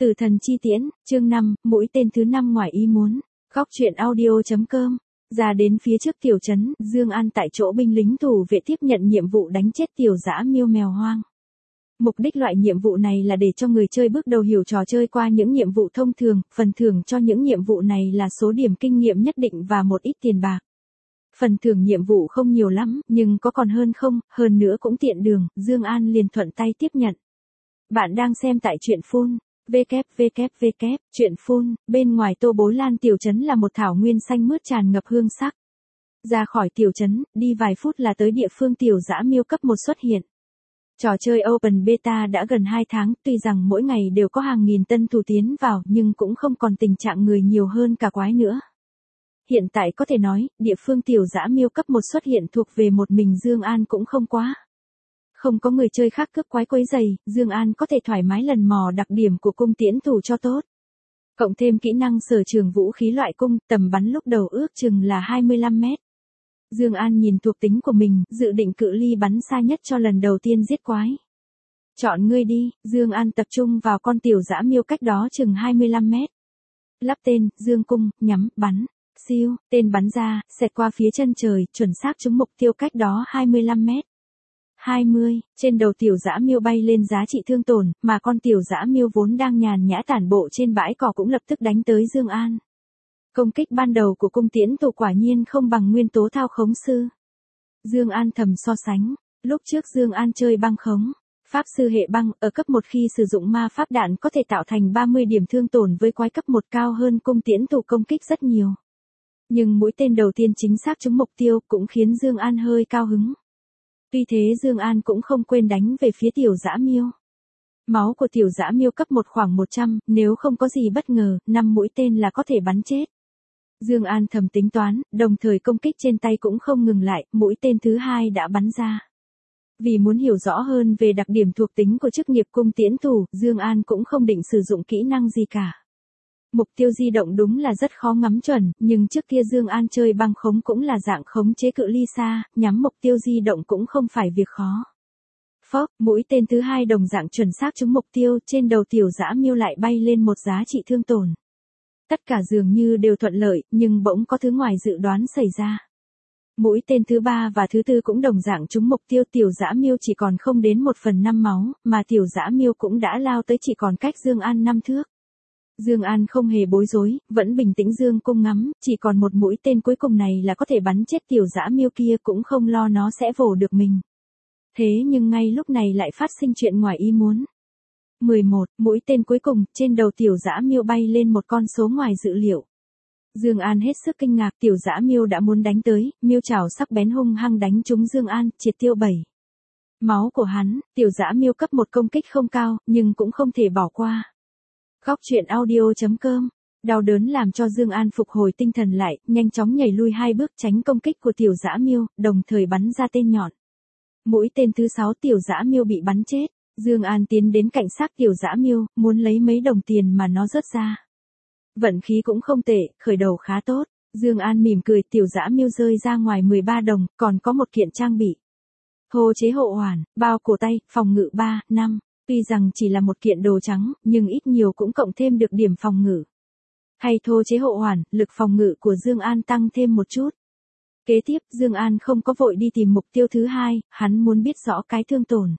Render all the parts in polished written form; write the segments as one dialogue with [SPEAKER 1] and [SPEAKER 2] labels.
[SPEAKER 1] Tử thần chi tiễn, chương 5, mũi tên thứ 5 ngoài ý muốn. Góc truyện audio.com. Ra đến phía trước tiểu trấn, Dương An tại chỗ binh lính thủ vệ tiếp nhận nhiệm vụ đánh chết tiểu dã miêu mèo hoang. Mục đích loại nhiệm vụ này là để cho người chơi bước đầu hiểu trò chơi qua những nhiệm vụ thông thường, phần thưởng cho những nhiệm vụ này là số điểm kinh nghiệm nhất định và một ít tiền bạc. Phần thưởng nhiệm vụ không nhiều lắm, nhưng có còn hơn không, hơn nữa cũng tiện đường, Dương An liền thuận tay tiếp nhận. Bạn đang xem tại truyện Phun. Truyện Phun, bên ngoài Tô Bối Lan tiểu trấn là một thảo nguyên xanh mướt tràn ngập hương sắc. Ra khỏi tiểu trấn, đi vài phút là tới địa phương tiểu dã miêu cấp 1 xuất hiện. Trò chơi Open Beta đã gần 2 tháng, tuy rằng mỗi ngày đều có hàng nghìn tân thủ tiến vào nhưng cũng không còn tình trạng người nhiều hơn cả quái nữa. Hiện tại có thể nói, địa phương tiểu dã miêu cấp 1 xuất hiện thuộc về một mình Dương An cũng không quá. Không có người chơi khác cướp quái quấy rầy, Dương An có thể thoải mái lần mò đặc điểm của cung tiễn thủ cho tốt. Cộng thêm kỹ năng sở trường vũ khí loại cung, tầm bắn lúc đầu ước chừng là 25 mét. Dương An nhìn thuộc tính của mình, dự định cự ly bắn xa nhất cho lần đầu tiên giết quái. Chọn ngươi đi, Dương An tập trung vào con tiểu dã miêu cách đó chừng 25 mét. Lắp tên, dương cung, nhắm, bắn. Siêu, tên bắn ra, xẹt qua phía chân trời, chuẩn xác trúng mục tiêu cách đó 25 mét. 20, trên đầu tiểu dã miêu bay lên giá trị thương tổn, mà con tiểu dã miêu vốn đang nhàn nhã tản bộ trên bãi cỏ cũng lập tức đánh tới Dương An. Công kích ban đầu của cung tiễn thủ quả nhiên không bằng nguyên tố thao khống sư. Dương An thầm so sánh, lúc trước Dương An chơi băng khống, pháp sư hệ băng, ở cấp 1 khi sử dụng ma pháp đạn có thể tạo thành 30 điểm thương tổn với quái cấp 1 cao hơn cung tiễn thủ công kích rất nhiều. Nhưng mũi tên đầu tiên chính xác trúng mục tiêu cũng khiến Dương An hơi cao hứng. Tuy thế Dương An cũng không quên đánh về phía tiểu dã miêu. Máu của tiểu dã miêu cấp 1 khoảng 100, nếu không có gì bất ngờ, 5 mũi tên là có thể bắn chết. Dương An thầm tính toán, đồng thời công kích trên tay cũng không ngừng lại, mũi tên thứ 2 đã bắn ra. Vì muốn hiểu rõ hơn về đặc điểm thuộc tính của chức nghiệp cung tiễn thủ, Dương An cũng không định sử dụng kỹ năng gì cả. Mục tiêu di động đúng là rất khó ngắm chuẩn, nhưng trước kia Dương An chơi băng khống cũng là dạng khống chế cự ly xa, nhắm mục tiêu di động cũng không phải việc khó. Phốc, mũi tên thứ 2 đồng dạng chuẩn xác trúng mục tiêu, trên đầu tiểu dã miêu lại bay lên một giá trị thương tổn. Tất cả dường như đều thuận lợi, nhưng bỗng có thứ ngoài dự đoán xảy ra. Mũi tên thứ 3 và thứ 4 cũng đồng dạng trúng mục tiêu, tiểu dã miêu chỉ còn không đến 1/5 máu, mà tiểu dã miêu cũng đã lao tới chỉ còn cách Dương An 5 thước. Dương An không hề bối rối, vẫn bình tĩnh dương cung ngắm, chỉ còn một mũi tên cuối cùng này là có thể bắn chết tiểu dã miêu kia, cũng không lo nó sẽ vồ được mình. Thế nhưng ngay lúc này lại phát sinh chuyện ngoài ý muốn. 11, mũi tên cuối cùng, trên đầu tiểu dã miêu bay lên một con số ngoài dự liệu. Dương An hết sức kinh ngạc, tiểu dã miêu đã muốn đánh tới, miêu chảo sắc bén hung hăng đánh trúng Dương An, triệt tiêu 7. Máu của hắn, tiểu dã miêu cấp 1 công kích không cao, nhưng cũng không thể bỏ qua. Góc truyện audio.com. Đau đớn làm cho Dương An phục hồi tinh thần lại, nhanh chóng nhảy lui 2 bước tránh công kích của tiểu dã miêu, đồng thời bắn ra tên nhọn. Mũi tên thứ 6 tiểu dã miêu bị bắn chết. Dương An tiến đến cạnh xác tiểu dã miêu, muốn lấy mấy đồng tiền mà nó rớt ra. Vận khí cũng không tệ, khởi đầu khá tốt. Dương An mỉm cười, tiểu dã miêu rơi ra ngoài 13 đồng, còn có một kiện trang bị. Thô chế hộ hoàn, bao cổ tay, phòng ngự 3, 5. Tuy rằng chỉ là một kiện đồ trắng, nhưng ít nhiều cũng cộng thêm được điểm phòng ngự. Hay thô chế hộ hoàn, lực phòng ngự của Dương An tăng thêm một chút. Kế tiếp, Dương An không có vội đi tìm mục tiêu thứ 2, hắn muốn biết rõ cái thương tổn.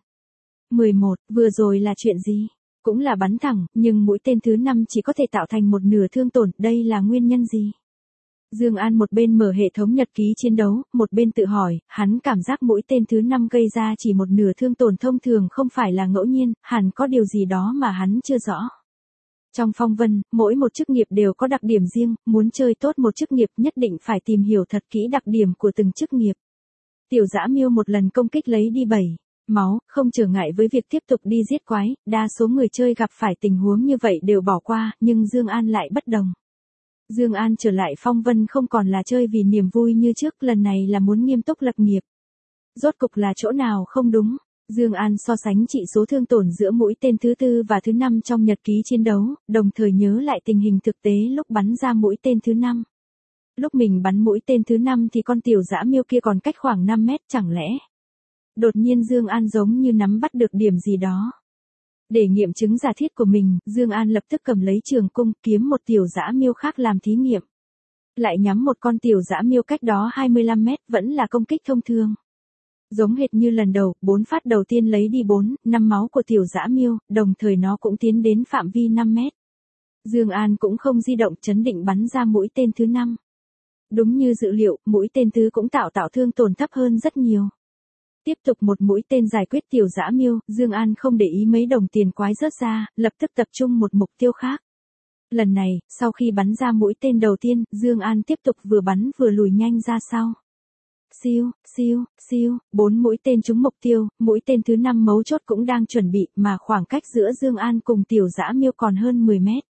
[SPEAKER 1] 11, vừa rồi là chuyện gì? Cũng là bắn thẳng, nhưng mũi tên thứ 5 chỉ có thể tạo thành một nửa thương tổn, đây là nguyên nhân gì? Dương An một bên mở hệ thống nhật ký chiến đấu, một bên tự hỏi, hắn cảm giác mũi tên thứ 5 gây ra chỉ một nửa thương tổn thông thường không phải là ngẫu nhiên, hẳn có điều gì đó mà hắn chưa rõ. Trong phong vân, mỗi một chức nghiệp đều có đặc điểm riêng, muốn chơi tốt một chức nghiệp nhất định phải tìm hiểu thật kỹ đặc điểm của từng chức nghiệp. Tiểu dã miêu một lần công kích lấy đi 7 máu, không trở ngại với việc tiếp tục đi giết quái, đa số người chơi gặp phải tình huống như vậy đều bỏ qua, nhưng Dương An lại bất đồng. Dương An trở lại phong vân không còn là chơi vì niềm vui như trước, lần này là muốn nghiêm túc lập nghiệp. Rốt cục là chỗ nào không đúng? Dương An so sánh trị số thương tổn giữa mũi tên thứ 4 và thứ 5 trong nhật ký chiến đấu, đồng thời nhớ lại tình hình thực tế lúc bắn ra mũi tên thứ 5. Lúc mình bắn mũi tên thứ 5 thì con tiểu dã miêu kia còn cách khoảng 5 mét, chẳng lẽ? Đột nhiên Dương An giống như nắm bắt được điểm gì đó. Để nghiệm chứng giả thiết của mình, Dương An lập tức cầm lấy trường cung, kiếm một tiểu dã miêu khác làm thí nghiệm. Lại nhắm một con tiểu dã miêu cách đó 25 mét, vẫn là công kích thông thường. Giống hệt như lần đầu, 4 phát đầu tiên lấy đi 4, 5 máu của tiểu dã miêu, đồng thời nó cũng tiến đến phạm vi 5 mét. Dương An cũng không di động, trấn định bắn ra mũi tên thứ 5. Đúng như dự liệu, mũi tên thứ cũng tạo thương tổn thấp hơn rất nhiều. Tiếp tục một mũi tên giải quyết tiểu dã miêu, Dương An không để ý mấy đồng tiền quái rớt ra, lập tức tập trung một mục tiêu khác. Lần này, sau khi bắn ra mũi tên đầu tiên, Dương An tiếp tục vừa bắn vừa lùi nhanh ra sau. Siêu, siêu, siêu, 4 mũi tên trúng mục tiêu, mũi tên thứ 5 mấu chốt cũng đang chuẩn bị, mà khoảng cách giữa Dương An cùng tiểu dã miêu còn hơn 10 mét.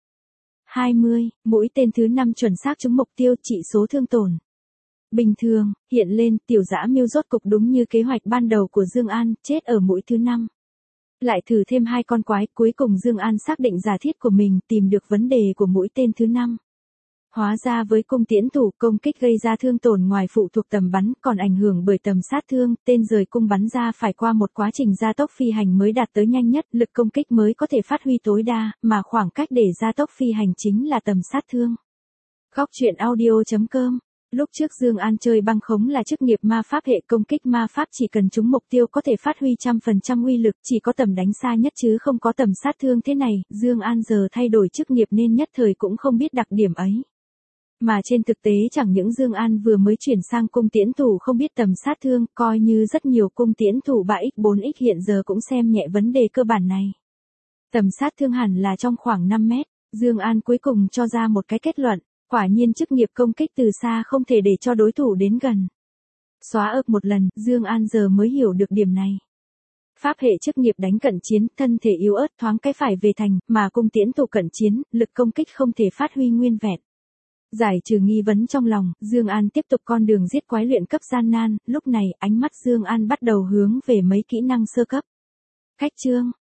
[SPEAKER 1] 20, mũi tên thứ 5 chuẩn xác trúng mục tiêu, chỉ số thương tổn bình thường, hiện lên, tiểu dã miêu rốt cục đúng như kế hoạch ban đầu của Dương An, chết ở mũi thứ 5. Lại thử thêm 2 con quái, cuối cùng Dương An xác định giả thiết của mình, tìm được vấn đề của mũi tên thứ 5. Hóa ra với cung tiễn thủ, công kích gây ra thương tổn ngoài phụ thuộc tầm bắn, còn ảnh hưởng bởi tầm sát thương, tên rời cung bắn ra phải qua một quá trình gia tốc phi hành mới đạt tới nhanh nhất, lực công kích mới có thể phát huy tối đa, mà khoảng cách để gia tốc phi hành chính là tầm sát thương. Góc truyện audio.com. Lúc trước Dương An chơi băng khống là chức nghiệp ma pháp hệ, công kích ma pháp chỉ cần trúng mục tiêu có thể phát huy 100% uy lực, chỉ có tầm đánh xa nhất chứ không có tầm sát thương thế này, Dương An giờ thay đổi chức nghiệp nên nhất thời cũng không biết đặc điểm ấy. Mà trên thực tế chẳng những Dương An vừa mới chuyển sang cung tiễn thủ không biết tầm sát thương, coi như rất nhiều cung tiễn thủ 3x 4x hiện giờ cũng xem nhẹ vấn đề cơ bản này. Tầm sát thương hẳn là trong khoảng 5 mét, Dương An cuối cùng cho ra một cái kết luận, quả nhiên chức nghiệp công kích từ xa không thể để cho đối thủ đến gần. Xóa ợp một lần, Dương An giờ mới hiểu được điểm này. Pháp hệ chức nghiệp đánh cận chiến, thân thể yếu ớt thoáng cái phải về thành, mà cung tiễn thủ cận chiến, lực công kích không thể phát huy nguyên vẹn. Giải trừ nghi vấn trong lòng, Dương An tiếp tục con đường giết quái luyện cấp gian nan, lúc này ánh mắt Dương An bắt đầu hướng về mấy kỹ năng sơ cấp. Cách chương